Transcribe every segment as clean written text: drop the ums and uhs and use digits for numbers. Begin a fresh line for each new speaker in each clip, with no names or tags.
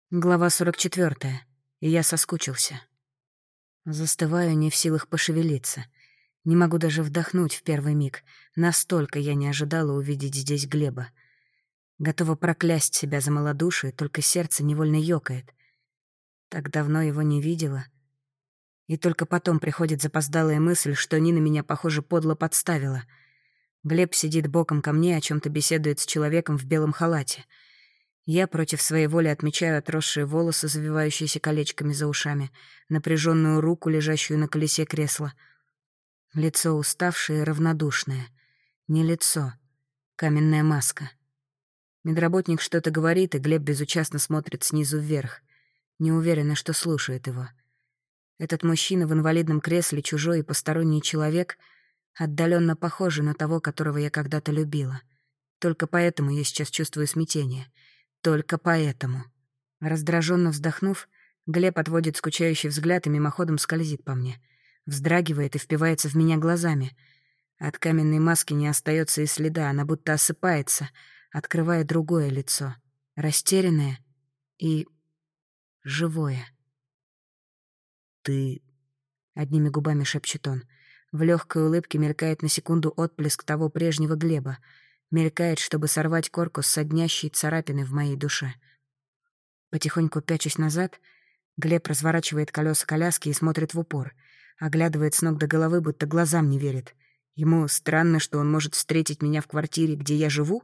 Глава 44. И я соскучился. Застываю, не в силах пошевелиться. Не могу даже вдохнуть в первый миг. Настолько я не ожидала увидеть здесь Глеба. Готова проклясть себя за малодушие, только сердце невольно ёкает. Так давно его не видела. И только потом приходит запоздалая мысль, что Нина меня, похоже, подло подставила. Глеб сидит боком ко мне, о чем-то беседует с человеком в белом халате. Я против своей воли отмечаю отросшие волосы, завивающиеся колечками за ушами, напряженную руку, лежащую на колесе кресла. Лицо уставшее и равнодушное. Не лицо. Каменная маска. Медработник что-то говорит, и Глеб безучастно смотрит снизу вверх. Не уверена, что слушает его. Этот мужчина в инвалидном кресле, чужой и посторонний человек, отдаленно похожий на того, которого я когда-то любила. Только поэтому я сейчас чувствую смятение. Только поэтому. Раздраженно вздохнув, Глеб отводит скучающий взгляд и мимоходом скользит по мне. Вздрагивает и впивается в меня глазами. От каменной маски не остается и следа, она будто осыпается, открывая другое лицо. Растерянное и живое.
«Ты...»
— одними губами шепчет он. В легкой улыбке мелькает на секунду отблеск того прежнего Глеба. Мелькает, чтобы сорвать корку с соднящей царапины в моей душе. Потихоньку пячусь назад, Глеб разворачивает колеса коляски и смотрит в упор. Оглядывает с ног до головы, будто глазам не верит. Ему странно, что он может встретить меня в квартире, где я живу?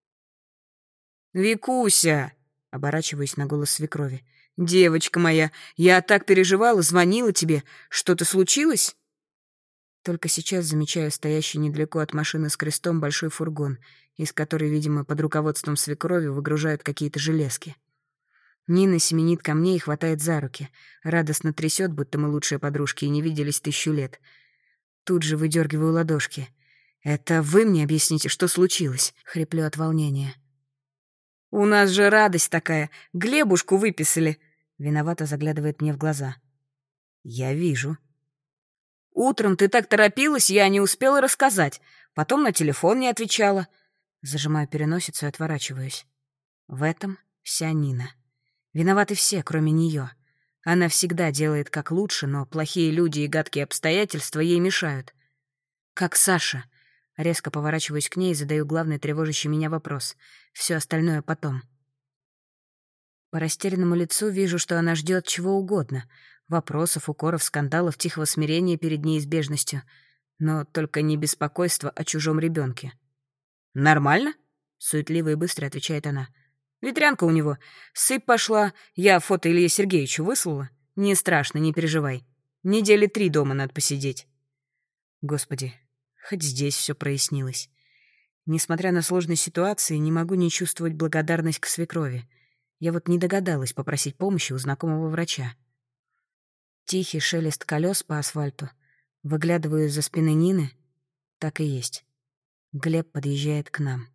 «Викуся!» — оборачиваюсь на голос свекрови. «Девочка моя, я так переживала, звонила тебе. Что-то случилось?» Только сейчас замечаю стоящий недалеко от машины с крестом большой фургон, из которой, видимо, под руководством свекрови выгружают какие-то железки. Нина семенит ко мне и хватает за руки. Радостно трясет, будто мы лучшие подружки и не виделись 1000 лет. Тут же выдергиваю ладошки. «Это вы мне объясните, что случилось?» — хриплю от волнения. «У нас же радость такая! Глебушку выписали!» Виновато заглядывает мне в глаза. «Я вижу». «Утром ты так торопилась, я не успела рассказать. Потом на телефон не отвечала». Зажимаю переносицу и отворачиваюсь. В этом вся Нина. Виноваты все, кроме нее. Она всегда делает как лучше, но плохие люди и гадкие обстоятельства ей мешают. «Как Саша?» Резко поворачиваюсь к ней и задаю главный тревожащий меня вопрос. Все остальное потом. По растерянному лицу вижу, что она ждет чего угодно. Вопросов, укоров, скандалов, тихого смирения перед неизбежностью. Но только не беспокойство о чужом ребенке. «Нормально?» — суетливо и быстро отвечает она. «Ветрянка у него. Сыпь пошла. Я фото Илье Сергеевичу выслала. Не страшно, не переживай. 3 недели дома надо посидеть». Господи, хоть здесь все прояснилось. Несмотря на сложные ситуации, не могу не чувствовать благодарность к свекрови. Я вот не догадалась попросить помощи у знакомого врача. Тихий шелест колес по асфальту. Выглядываю из-за спины Нины. Так и есть. Глеб подъезжает к нам.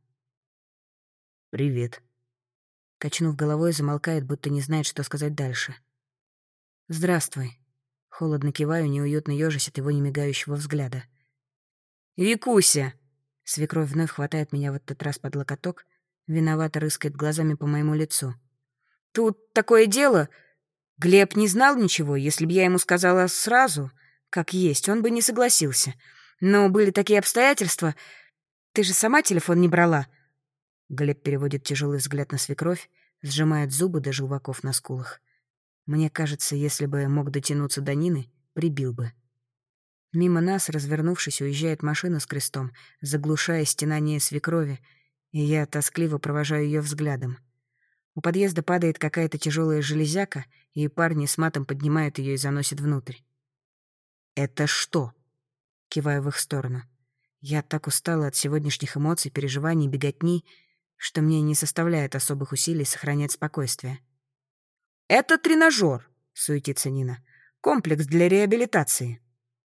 «Привет».
Качнув головой, замолкает, будто не знает, что сказать дальше. «Здравствуй». Холодно киваю, неуютно ёжась от его немигающего взгляда. «Викуся!» Свекровь вновь хватает меня в этот раз под локоток, виновато рыскает глазами по моему лицу. «Тут такое дело. Глеб не знал ничего. Если бы я ему сказала сразу, как есть, он бы не согласился. Но были такие обстоятельства. Ты же сама телефон не брала». Глеб переводит тяжелый взгляд на свекровь, сжимает зубы до желваков на скулах. Мне кажется, если бы мог дотянуться до Нины, прибил бы. Мимо нас, развернувшись, уезжает машина с крестом, заглушая стенание свекрови, и я тоскливо провожаю ее взглядом. У подъезда падает какая-то тяжелая железяка, и парни с матом поднимают ее и заносят внутрь. «Это что?» — киваю в их сторону. Я так устала от сегодняшних эмоций, переживаний, беготни, что мне не составляет особых усилий сохранять спокойствие. «Это тренажер», — суетится Нина. «Комплекс для реабилитации».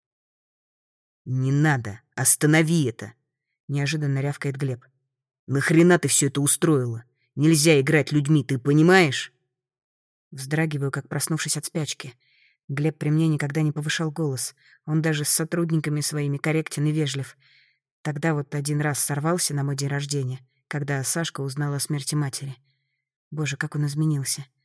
«Не надо! Останови это!» — неожиданно рявкает Глеб. «Нахрена ты все это устроила? Нельзя играть людьми, ты понимаешь?»
Вздрагиваю, как проснувшись от спячки. Глеб при мне никогда не повышал голос. Он даже с сотрудниками своими корректен и вежлив. Тогда вот один раз сорвался на мой день рождения, когда Сашка узнала о смерти матери. Боже, как он изменился.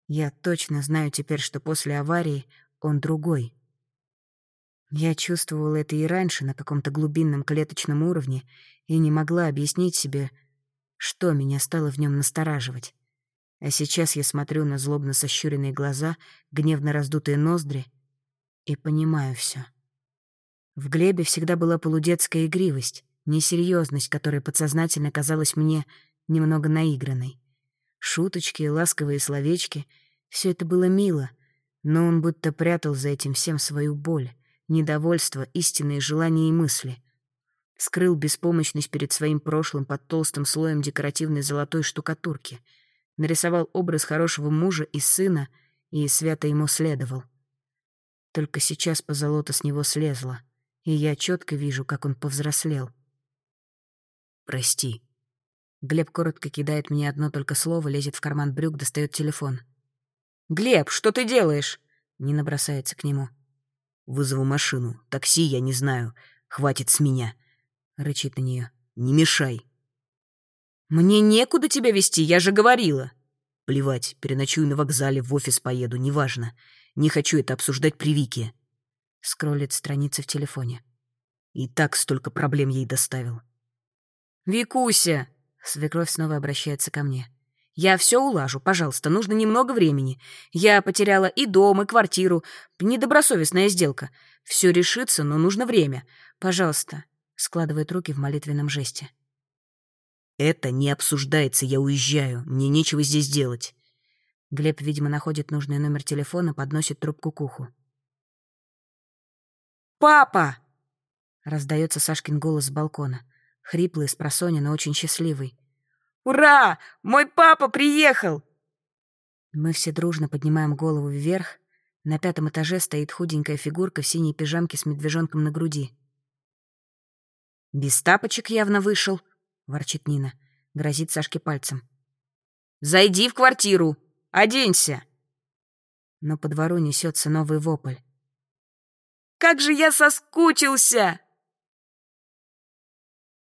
Я точно знаю теперь, что после аварии он другой. Я чувствовала это и раньше на каком-то глубинном клеточном уровне и не могла объяснить себе, что меня стало в нем настораживать. А сейчас я смотрю на злобно сощуренные глаза, гневно раздутые ноздри и понимаю все. В Глебе всегда была полудетская игривость, несерьезность, которая подсознательно казалась мне немного наигранной. Шуточки, ласковые словечки — все это было мило, но он будто прятал за этим всем свою боль, недовольство, истинные желания и мысли. Скрыл беспомощность перед своим прошлым под толстым слоем декоративной золотой штукатурки. Нарисовал образ хорошего мужа и сына и свято ему следовал. Только сейчас позолота с него слезла, и я четко вижу, как он повзрослел.
«Прости».
Глеб коротко кидает мне одно только слово, лезет в карман брюк, достает телефон. «Глеб, что ты делаешь?» Нина бросается к нему.
«Вызову машину. Такси я не знаю. Хватит с меня»,
— рычит на нее.
«Не мешай».
«Мне некуда тебя везти, я же говорила».
«Плевать, переночую на вокзале, в офис поеду, неважно. Не хочу это обсуждать при Вике».
Скроллит страницы в телефоне.
И так столько проблем ей доставил.
«Викуся!» — свекровь снова обращается ко мне. «Я все улажу, пожалуйста, нужно немного времени. Я потеряла и дом, и квартиру. Недобросовестная сделка. Все решится, но нужно время. Пожалуйста», — складывает руки в молитвенном жесте.
«Это не обсуждается, я уезжаю. Мне нечего здесь делать».
Глеб, видимо, находит нужный номер телефона, подносит трубку к уху. «Папа!» — раздается Сашкин голос с балкона. Хриплый, спросонья, но очень счастливый. «Ура! Мой папа приехал!» Мы все дружно поднимаем голову вверх. На 5-м этаже стоит худенькая фигурка в синей пижамке с медвежонком на груди. «Без тапочек явно вышел», — ворчит Нина. Грозит Сашке пальцем. «Зайди в квартиру! Оденься!» Но по двору несется новый вопль. «Как же я соскучился!»